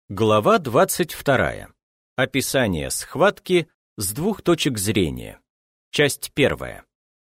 Глава 22. Описание схватки с двух точек зрения. Часть 1.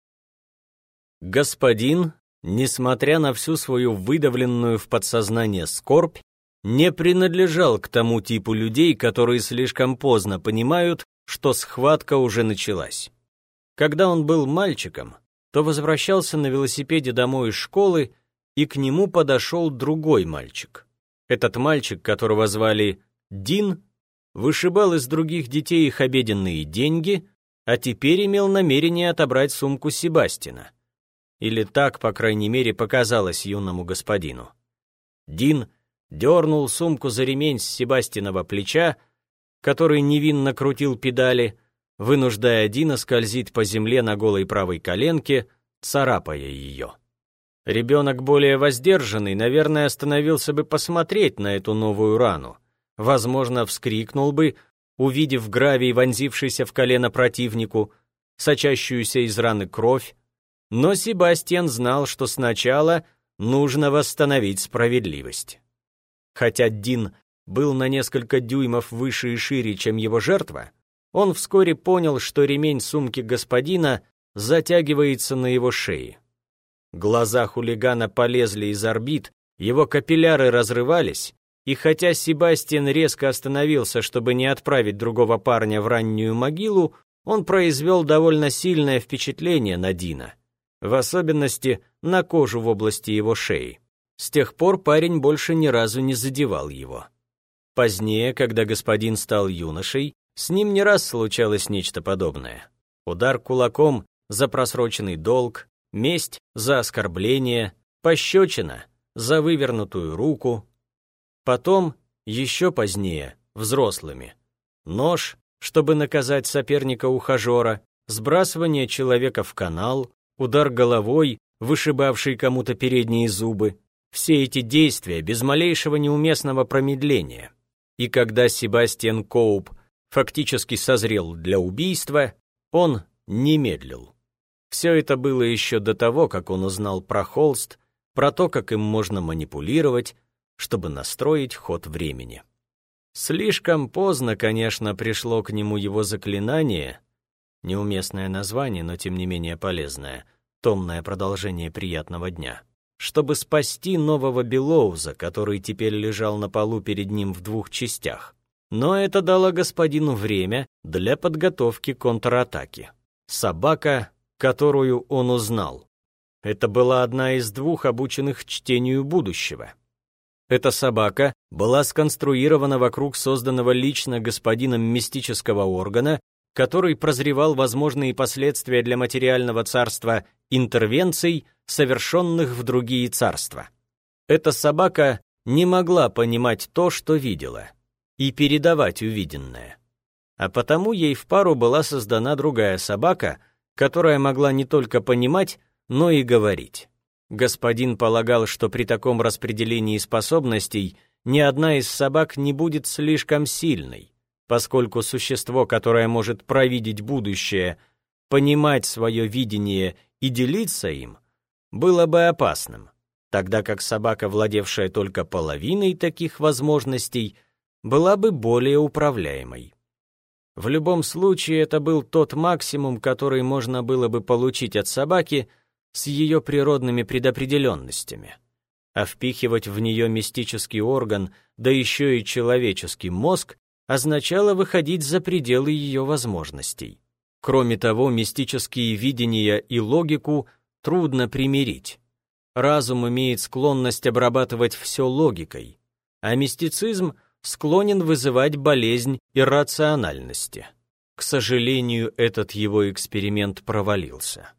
Господин, несмотря на всю свою выдавленную в подсознание скорбь, не принадлежал к тому типу людей, которые слишком поздно понимают, что схватка уже началась. Когда он был мальчиком, то возвращался на велосипеде домой из школы, и к нему подошел другой мальчик. Этот мальчик, которого звали Дин, вышибал из других детей их обеденные деньги, а теперь имел намерение отобрать сумку Себастина. Или так, по крайней мере, показалось юному господину. Дин дернул сумку за ремень с Себастинова плеча, который невинно крутил педали, вынуждая Дина скользить по земле на голой правой коленке, царапая ее. Ребенок более воздержанный, наверное, остановился бы посмотреть на эту новую рану. Возможно, вскрикнул бы, увидев гравий, вонзившийся в колено противнику, сочащуюся из раны кровь. Но Себастьян знал, что сначала нужно восстановить справедливость. Хотя Дин был на несколько дюймов выше и шире, чем его жертва, он вскоре понял, что ремень сумки господина затягивается на его шее. Глаза хулигана полезли из орбит, его капилляры разрывались, и хотя Себастьян резко остановился, чтобы не отправить другого парня в раннюю могилу, он произвел довольно сильное впечатление на Дина, в особенности на кожу в области его шеи. С тех пор парень больше ни разу не задевал его. Позднее, когда господин стал юношей, с ним не раз случалось нечто подобное. Удар кулаком за просроченный долг, месть за оскорбление, пощечина за вывернутую руку. Потом, еще позднее, взрослыми, нож, чтобы наказать соперника-ухажера, сбрасывание человека в канал, удар головой, вышибавший кому-то передние зубы. Все эти действия без малейшего неуместного промедления. И когда Себастьян Коуп фактически созрел для убийства, он не медлил. Все это было еще до того, как он узнал про холст, про то, как им можно манипулировать, чтобы настроить ход времени. Слишком поздно, конечно, пришло к нему его заклинание, неуместное название, но тем не менее полезное, томное продолжение приятного дня, чтобы спасти нового Белоуза, который теперь лежал на полу перед ним в двух частях. Но это дало господину время для подготовки контратаки. Собака, которую он узнал. Это была одна из двух обученных чтению будущего. Эта собака была сконструирована вокруг созданного лично господином мистического органа, который прозревал возможные последствия для материального царства интервенций, совершенных в другие царства. Эта собака не могла понимать то, что видела, и передавать увиденное. А потому ей в пару была создана другая собака, которая могла не только понимать, но и говорить. Господин полагал, что при таком распределении способностей ни одна из собак не будет слишком сильной, поскольку существо, которое может провидеть будущее, понимать свое видение и делиться им, было бы опасным, тогда как собака, владевшая только половиной таких возможностей, была бы более управляемой. В любом случае, это был тот максимум, который можно было бы получить от собаки с ее природными предопределенностями. А впихивать в нее мистический орган, да еще и человеческий мозг, означало выходить за пределы ее возможностей. Кроме того, мистические видения и логику трудно примирить. Разум имеет склонность обрабатывать все логикой, а мистицизм склонен вызывать болезнь иррациональности. К сожалению, этот его эксперимент провалился.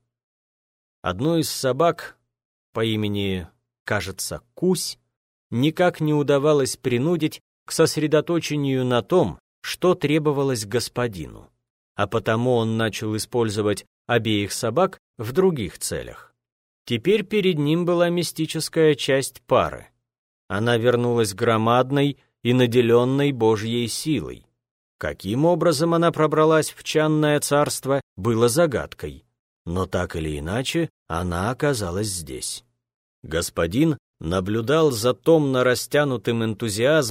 Одну из собак, по имени, кажется, Кусь, никак не удавалось принудить к сосредоточению на том, что требовалось господину, а потому он начал использовать обеих собак в других целях. Теперь перед ним была мистическая часть пары. Она вернулась громадной и наделенной Божьей силой. Каким образом она пробралась в Чанное царство, было загадкой, но так или иначе она оказалась здесь. Господин наблюдал за томно растянутым энтузиазмом,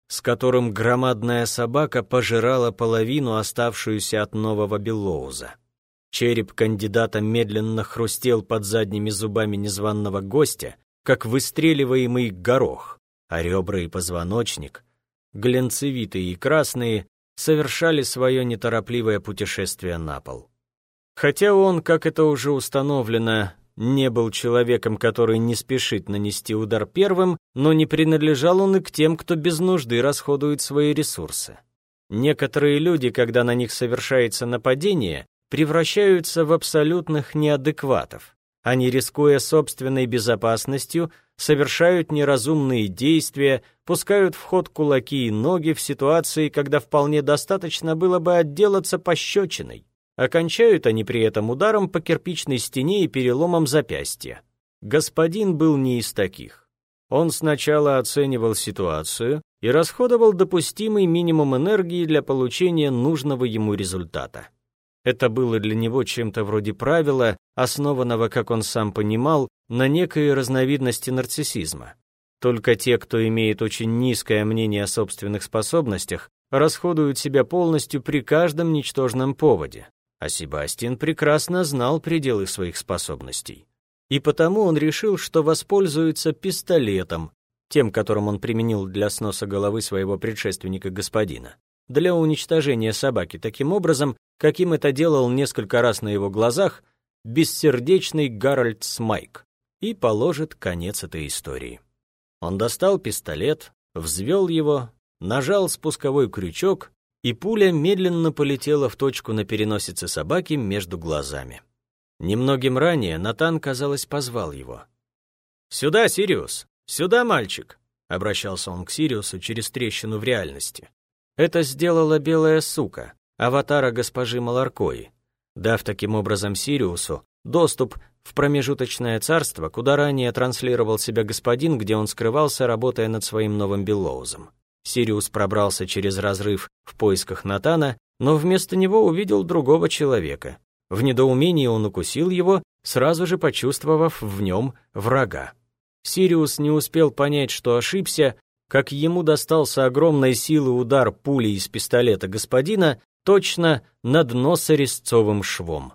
с которым громадная собака пожирала половину, оставшуюся от нового Беллоуза. Череп кандидата медленно хрустел под задними зубами незваного гостя, как выстреливаемый горох, а ребра и позвоночник, глянцевитые и красные, совершали свое неторопливое путешествие на пол. Хотя он, как это уже установлено, не был человеком, который не спешит нанести удар первым, но не принадлежал он и к тем, кто без нужды расходует свои ресурсы. Некоторые люди, когда на них совершается нападение, превращаются в абсолютных неадекватов. Они, рискуя собственной безопасностью, совершают неразумные действия, пускают в ход кулаки и ноги в ситуации, когда вполне достаточно было бы отделаться пощечиной. Окончают они при этом ударом по кирпичной стене и переломом запястья. Господин был не из таких. Он сначала оценивал ситуацию и расходовал допустимый минимум энергии для получения нужного ему результата. Это было для него чем-то вроде правила, основанного, как он сам понимал, на некой разновидности нарциссизма. Только те, кто имеет очень низкое мнение о собственных способностях, расходуют себя полностью при каждом ничтожном поводе. А Себастьян прекрасно знал пределы своих способностей. И потому он решил, что воспользуется пистолетом, тем, которым он применил для сноса головы своего предшественника господина, для уничтожения собаки таким образом, каким это делал несколько раз на его глазах бессердечный Гарольд Смайк, и положит конец этой истории. Он достал пистолет, взвел его, нажал спусковой крючок, и пуля медленно полетела в точку на переносице собаки между глазами. Немногим ранее Натан, казалось, позвал его. «Сюда, Сириус! Сюда, мальчик!» — обращался он к Сириусу через трещину в реальности. Это сделала белая сука, аватара госпожи Маларкои, дав таким образом Сириусу доступ в промежуточное царство, куда ранее транслировал себя господин, где он скрывался, работая над своим новым Беллоузом. Сириус пробрался через разрыв в поисках Натана, но вместо него увидел другого человека. В недоумении он укусил его, сразу же почувствовав в нем врага. Сириус не успел понять, что ошибся, как ему достался огромной силы удар пули из пистолета господина точно над носорезцовым швом.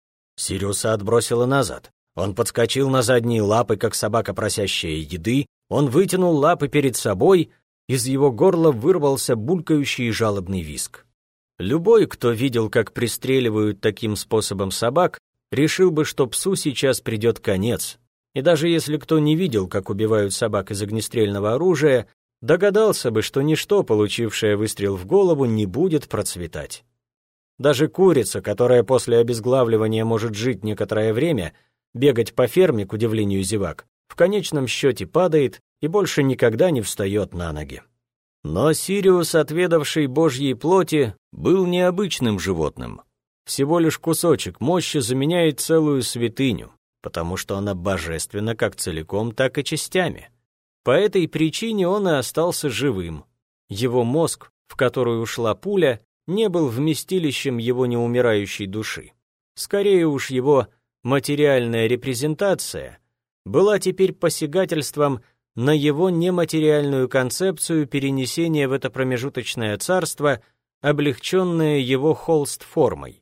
Сириуса отбросило назад. Он подскочил на задние лапы, как собака, просящая еды, он вытянул лапы перед собой, из его горла вырвался булькающий и жалобный визг. Любой, кто видел, как пристреливают таким способом собак, решил бы, что псу сейчас придет конец. И даже если кто не видел, как убивают собак из огнестрельного оружия, догадался бы, что ничто, получившее выстрел в голову, не будет процветать. Даже курица, которая после обезглавливания может жить некоторое время, бегать по ферме, к удивлению зевак, в конечном счете падает и больше никогда не встает на ноги. Но Сириус, отведавший Божьей плоти, был необычным животным. Всего лишь кусочек мощи заменяет целую святыню, потому что она божественна как целиком, так и частями. По этой причине он и остался живым. Его мозг, в который ушла пуля, не был вместилищем его неумирающей души. Скорее уж его материальная репрезентация была теперь посягательством на его нематериальную концепцию перенесения в это промежуточное царство, облегченное его холст-формой.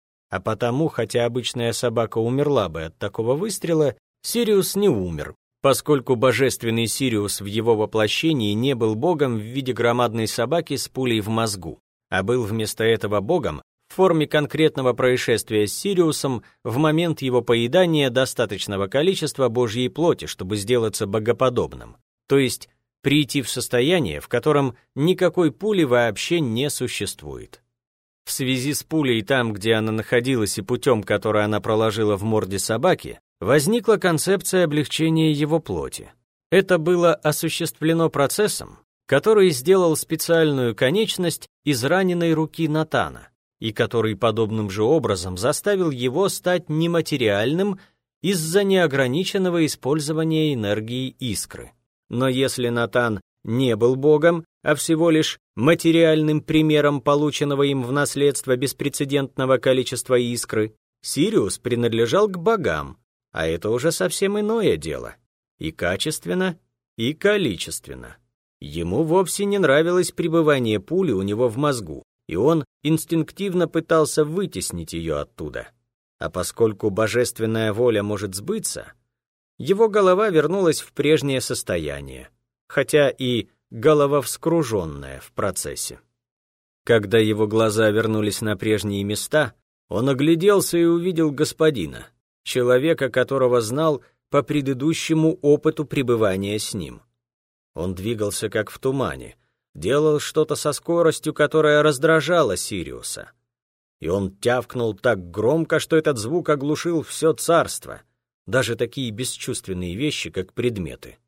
А потому, хотя обычная собака умерла бы от такого выстрела, Сириус не умер, поскольку божественный Сириус в его воплощении не был богом в виде громадной собаки с пулей в мозгу, а был вместо этого богом в форме конкретного происшествия с Сириусом в момент его поедания достаточного количества Божьей плоти, чтобы сделаться богоподобным, то есть прийти в состояние, в котором никакой пули вообще не существует. В связи с пулей там, где она находилась, и путем, который она проложила в морде собаки, возникла концепция облегчения его плоти. Это было осуществлено процессом, который сделал специальную конечность из раненой руки Натана, и который подобным же образом заставил его стать нематериальным из-за неограниченного использования энергии искры. Но если Натан не был богом, а всего лишь материальным примером полученного им в наследство беспрецедентного количества искры, Сириус принадлежал к богам, а это уже совсем иное дело, и качественно, и количественно. Ему вовсе не нравилось пребывание пули у него в мозгу, и он инстинктивно пытался вытеснить ее оттуда. А поскольку божественная воля может сбыться, его голова вернулась в прежнее состояние, хотя и голововскруженная в процессе. Когда его глаза вернулись на прежние места, он огляделся и увидел господина, человека, которого знал по предыдущему опыту пребывания с ним. Он двигался как в тумане, делал что-то со скоростью, которая раздражала Сириуса. И он тявкнул так громко, что этот звук оглушил все царство, даже такие бесчувственные вещи, как предметы.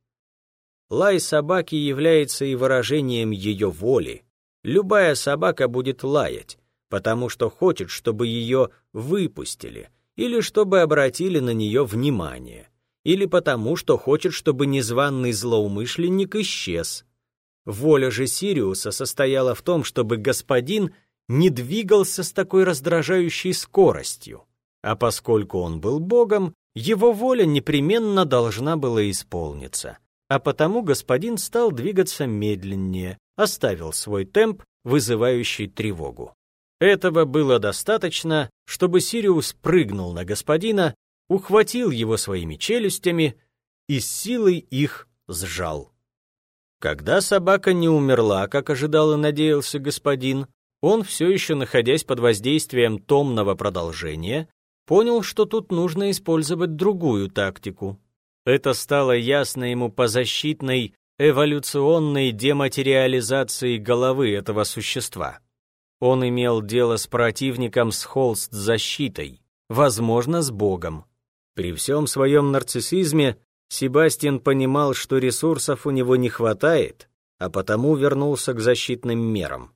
Лай собаки является и выражением ее воли. Любая собака будет лаять, потому что хочет, чтобы ее выпустили, или чтобы обратили на нее внимание, или потому что хочет, чтобы незваный злоумышленник исчез. Воля же Сириуса состояла в том, чтобы господин не двигался с такой раздражающей скоростью, а поскольку он был богом, его воля непременно должна была исполниться, а потому господин стал двигаться медленнее, оставил свой темп, вызывающий тревогу. Этого было достаточно, чтобы Сириус прыгнул на господина, ухватил его своими челюстями и с силой их сжал. Когда собака не умерла, как ожидал и надеялся господин, он, все еще находясь под воздействием томного продолжения, понял, что тут нужно использовать другую тактику. Это стало ясно ему по защитной эволюционной дематериализации головы этого существа. Он имел дело с противником с холст-защитой, возможно, с Богом. При всем своем нарциссизме Себастьян понимал, что ресурсов у него не хватает, а потому вернулся к защитным мерам.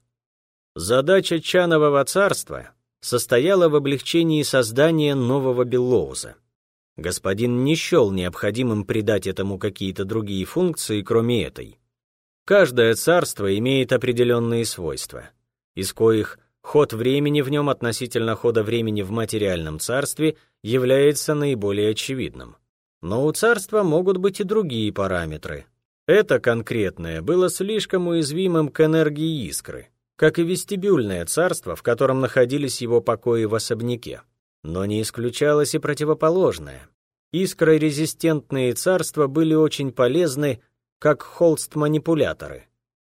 Задача Чанового царства состояла в облегчении создания нового Беллоуза. Господин не счел необходимым придать этому какие-то другие функции, кроме этой. Каждое царство имеет определенные свойства, из коих ход времени в нем относительно хода времени в материальном царстве является наиболее очевидным. Но у царства могут быть и другие параметры. Это конкретное было слишком уязвимым к энергии искры, как и вестибюльное царство, в котором находились его покои в особняке. Но не исключалось и противоположное. Искрорезистентные царства были очень полезны, как холст-манипуляторы.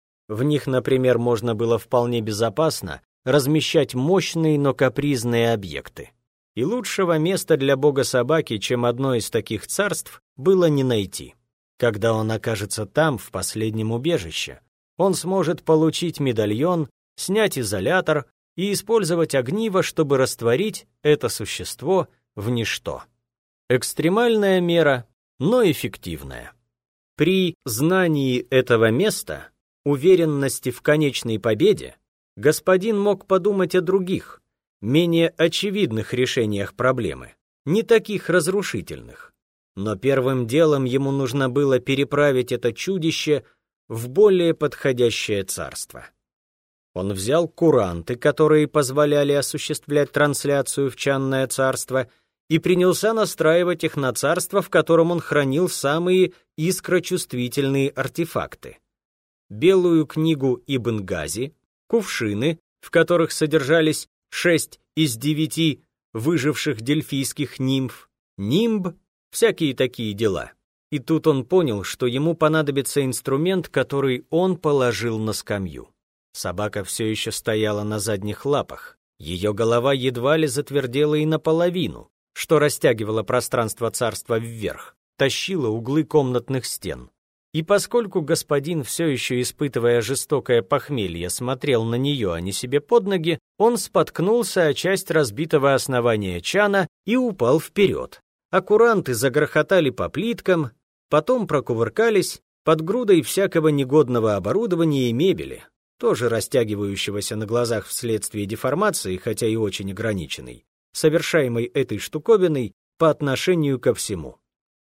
В них, например, можно было вполне безопасно размещать мощные, но капризные объекты. И лучшего места для бога собаки, чем одно из таких царств, было не найти. Когда он окажется там, в последнем убежище, он сможет получить медальон, снять изолятор и использовать огниво, чтобы растворить это существо в ничто. Экстремальная мера, но эффективная. При знании этого места, уверенности в конечной победе, господин мог подумать о других, менее очевидных решениях проблемы, не таких разрушительных. Но первым делом ему нужно было переправить это чудище в более подходящее царство. Он взял куранты, которые позволяли осуществлять трансляцию в Чанное царство, и принялся настраивать их на царство, в котором он хранил самые искрочувствительные артефакты. Белую книгу Ибн Гази, кувшины, в которых содержались 6 из 9 выживших дельфийских нимф, нимб, всякие такие дела. И тут он понял, что ему понадобится инструмент, который он положил на скамью. Собака все еще стояла на задних лапах. Ее голова едва ли затвердела и наполовину, что растягивало пространство царства вверх, тащило углы комнатных стен. И поскольку господин, все еще испытывая жестокое похмелье, смотрел на нее, а не себе под ноги, он споткнулся о часть разбитого основания чана и упал вперед. А куранты загрохотали по плиткам, потом прокувыркались под грудой всякого негодного оборудования и мебели, тоже растягивающегося на глазах вследствие деформации, хотя и очень ограниченной, совершаемой этой штуковиной по отношению ко всему.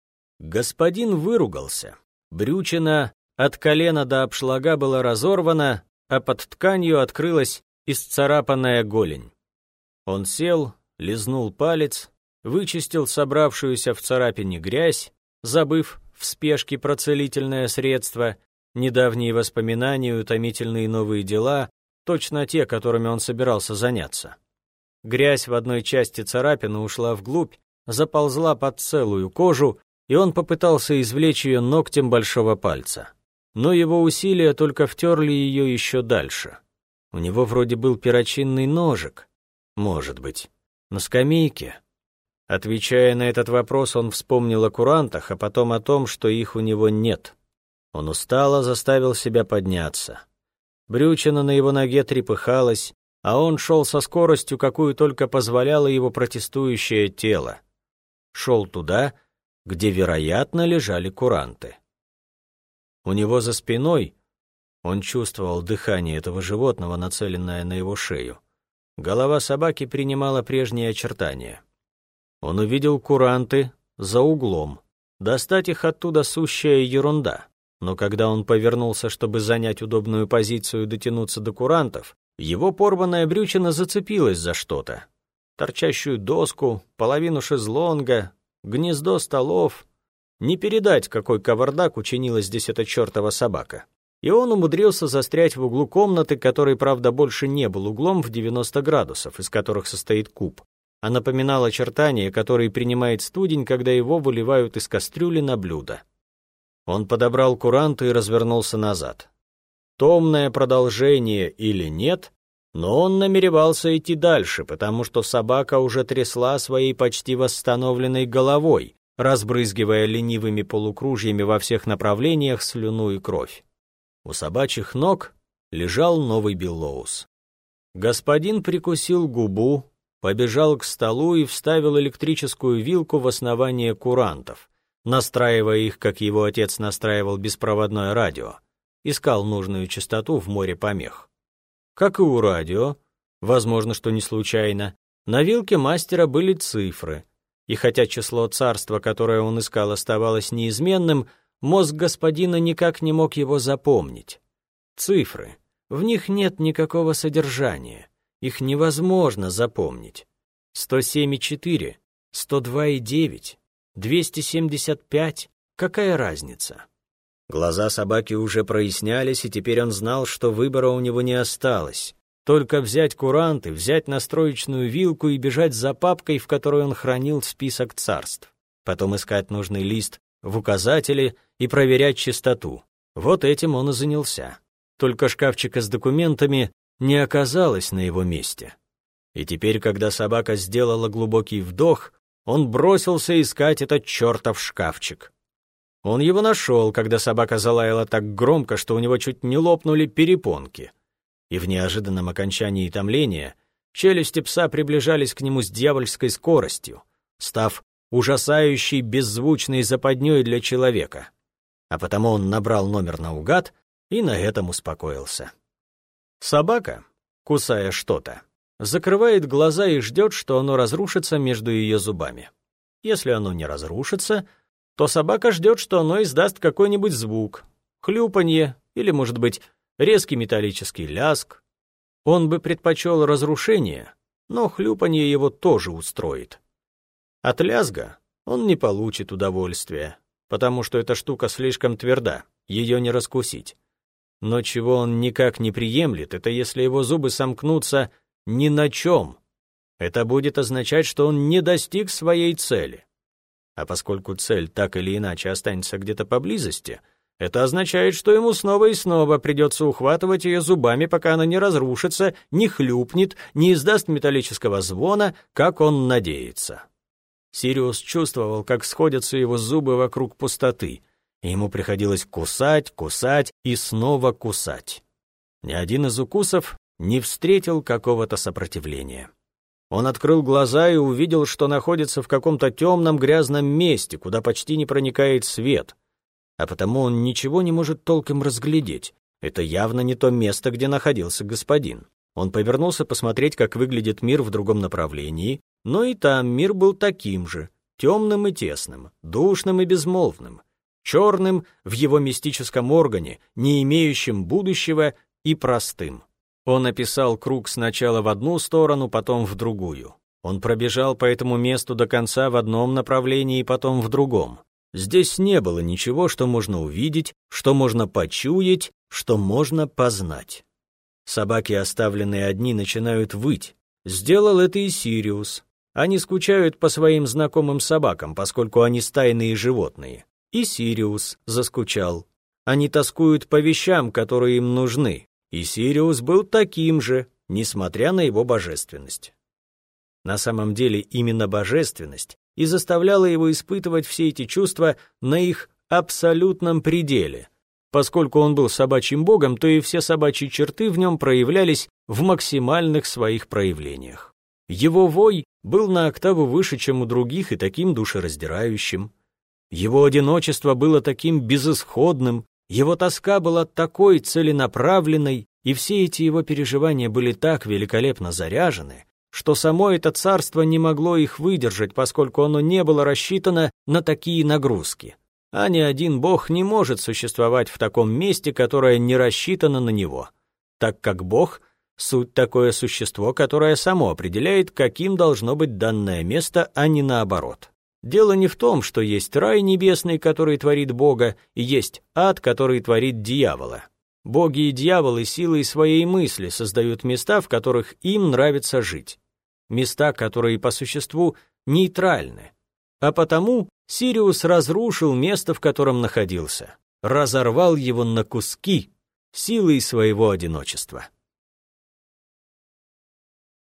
Господин выругался. Брючина от колена до обшлага была разорвана, а под тканью открылась исцарапанная голень. Он сел, лизнул палец, вычистил собравшуюся в царапине грязь, забыв в спешке про целительное средство, недавние воспоминания, утомительные новые дела, точно те, которыми он собирался заняться. Грязь в одной части царапины ушла вглубь, заползла под целую кожу, и он попытался извлечь ее ногтем большого пальца. Но его усилия только втерли ее еще дальше. У него вроде был перочинный ножик. Может быть. На скамейке. Отвечая на этот вопрос, он вспомнил о курантах, а потом о том, что их у него нет. Он устало заставил себя подняться. Брючина на его ноге трепыхалась, а он шел со скоростью, какую только позволяло его протестующее тело. Шел туда, где, вероятно, лежали куранты. У него за спиной он чувствовал дыхание этого животного, нацеленное на его шею. Голова собаки принимала прежние очертания. Он увидел куранты за углом. Достать их оттуда сущая ерунда. Но когда он повернулся, чтобы занять удобную позицию и дотянуться до курантов, его порванная брючина зацепилась за что-то. Торчащую доску, половину шезлонга, гнездо столов. Не передать, какой кавардак учинила здесь эта чертова собака. И он умудрился застрять в углу комнаты, который, правда, больше не был углом в 90 градусов, из которых состоит куб, а напоминал очертания, которые принимает студень, когда его выливают из кастрюли на блюдо. Он подобрал куранты и развернулся назад. Томное продолжение или нет, но он намеревался идти дальше, потому что собака уже трясла своей почти восстановленной головой, разбрызгивая ленивыми полукружьями во всех направлениях слюну и кровь. У собачьих ног лежал новый Биллоус. Господин прикусил губу, побежал к столу и вставил электрическую вилку в основание курантов, настраивая их, как его отец настраивал беспроводное радио, искал нужную частоту в море помех. Как и у радио, возможно, что не случайно, на вилке мастера были цифры, и хотя число царства, которое он искал, оставалось неизменным, мозг господина никак не мог его запомнить. Цифры. В них нет никакого содержания. Их невозможно запомнить. 107,4, 102,9, 275. Какая разница? Глаза собаки уже прояснялись, и теперь он знал, что выбора у него не осталось. Только взять куранты, взять настроечную вилку и бежать за папкой, в которой он хранил список царств. Потом искать нужный лист в указателе и проверять чистоту. Вот этим он и занялся. Только шкафчика с документами не оказалось на его месте. И теперь, когда собака сделала глубокий вдох, он бросился искать этот чертов шкафчик. Он его нашел, когда собака залаяла так громко, что у него чуть не лопнули перепонки. И в неожиданном окончании томления челюсти пса приближались к нему с дьявольской скоростью, став ужасающей беззвучной западней для человека. А потому он набрал номер наугад и на этом успокоился. Собака, кусая что-то, закрывает глаза и ждет, что оно разрушится между ее зубами. Если оно не разрушится, то собака ждет, что оно издаст какой-нибудь звук, хлюпанье или, может быть, резкий металлический ляск. Он бы предпочел разрушение, но хлюпанье его тоже устроит. От лязга он не получит удовольствия, потому что эта штука слишком тверда, ее не раскусить. Но чего он никак не приемлет, это если его зубы сомкнутся ни на чем. Это будет означать, что он не достиг своей цели. А поскольку цель так или иначе останется где-то поблизости, это означает, что ему снова и снова придется ухватывать ее зубами, пока она не разрушится, не хлюпнет, не издаст металлического звона, как он надеется. Сириус чувствовал, как сходятся его зубы вокруг пустоты, и ему приходилось кусать, кусать и снова кусать. Ни один из укусов не встретил какого-то сопротивления. Он открыл глаза и увидел, что находится в каком-то темном грязном месте, куда почти не проникает свет, а потому он ничего не может толком разглядеть. Это явно не то место, где находился господин. Он повернулся посмотреть, как выглядит мир в другом направлении, но и там мир был таким же, темным и тесным, душным и безмолвным, черным в его мистическом органе, не имеющим будущего и простым. Он описал круг сначала в одну сторону, потом в другую. Он пробежал по этому месту до конца в одном направлении, потом в другом. Здесь не было ничего, что можно увидеть, что можно почуять, что можно познать. Собаки, оставленные одни, начинают выть. Сделал это и Сириус. Они скучают по своим знакомым собакам, поскольку они стайные животные. И Сириус заскучал. Они тоскуют по вещам, которые им нужны. И Сириус был таким же, несмотря на его божественность. На самом деле именно божественность и заставляла его испытывать все эти чувства на их абсолютном пределе. Поскольку он был собачьим богом, то и все собачьи черты в нем проявлялись в максимальных своих проявлениях. Его вой был на октаву выше, чем у других, и таким душераздирающим. Его одиночество было таким безысходным, его тоска была такой целенаправленной, и все эти его переживания были так великолепно заряжены, что само это царство не могло их выдержать, поскольку оно не было рассчитано на такие нагрузки. А ни один бог не может существовать в таком месте, которое не рассчитано на него, так как бог — суть такое существо, которое само определяет, каким должно быть данное место, а не наоборот. Дело не в том, что есть рай небесный, который творит Бога, и есть ад, который творит дьявола. Боги и дьяволы силой своей мысли создают места, в которых им нравится жить. Места, которые по существу нейтральны. А потому Сириус разрушил место, в котором находился, разорвал его на куски силой своего одиночества.